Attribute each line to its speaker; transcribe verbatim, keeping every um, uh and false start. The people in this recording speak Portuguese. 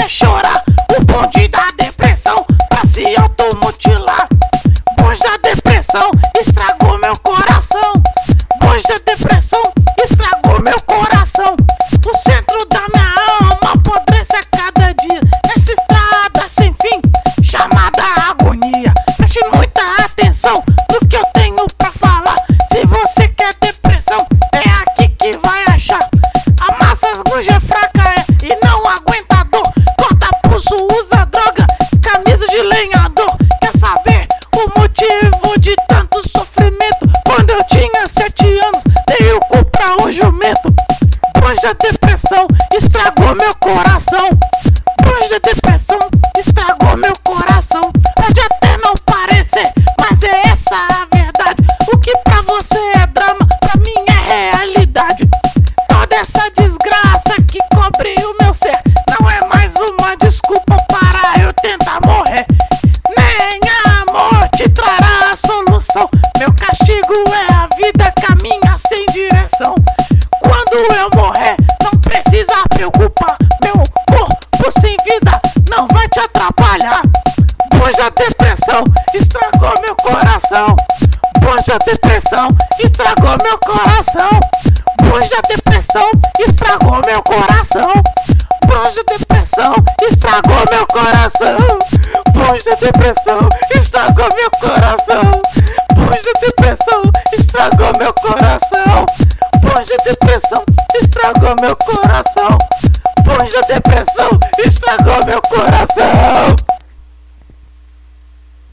Speaker 1: chorar. O bonde da depressão pra se automutilar. Bonde da depressão estragou meu coração. Bonde da depressão estragou meu coração. O centro da minha alma apodrece a cada dia. Essa estrada sem fim, chamada agonia. Preste muita atenção no que eu tenho pra falar. Se você quer depressão, é aqui que vai achar. A massa hoje é fraca, é, e não aguenta dor. Corta pulso, usa droga, camisa de lenhador. Quer saber o motivo de tanto sofrimento? Quando eu tinha sete anos, dei o cu pra um jumento. Bonde da depressão estragou meu coração. Bonde da depressão estragou meu coração. Pode até não parecer, mas é essa a verdade. O que pra você é drama, pra mim é realidade. Toda essa desgraça que cobre o meu ser não é mais uma desculpa para eu tentar morrer. Nem a morte trará a solução. Meu castigo é a vida caminha sem direção. Quando eu morrer, não precisa preocupar. Meu corpo sem vida não vai te atrapalhar. Bonde da depressão estragou meu coração. Bonde da depressão estragou meu coração. Bonde da depressão estragou meu coração. Bonde da depressão estragou meu coração. Bonde da depressão estragou meu coração. Bonde da depressão estragou meu coração. Bonde da depressão estragou meu coração. Bonde da depressão estragou meu coração.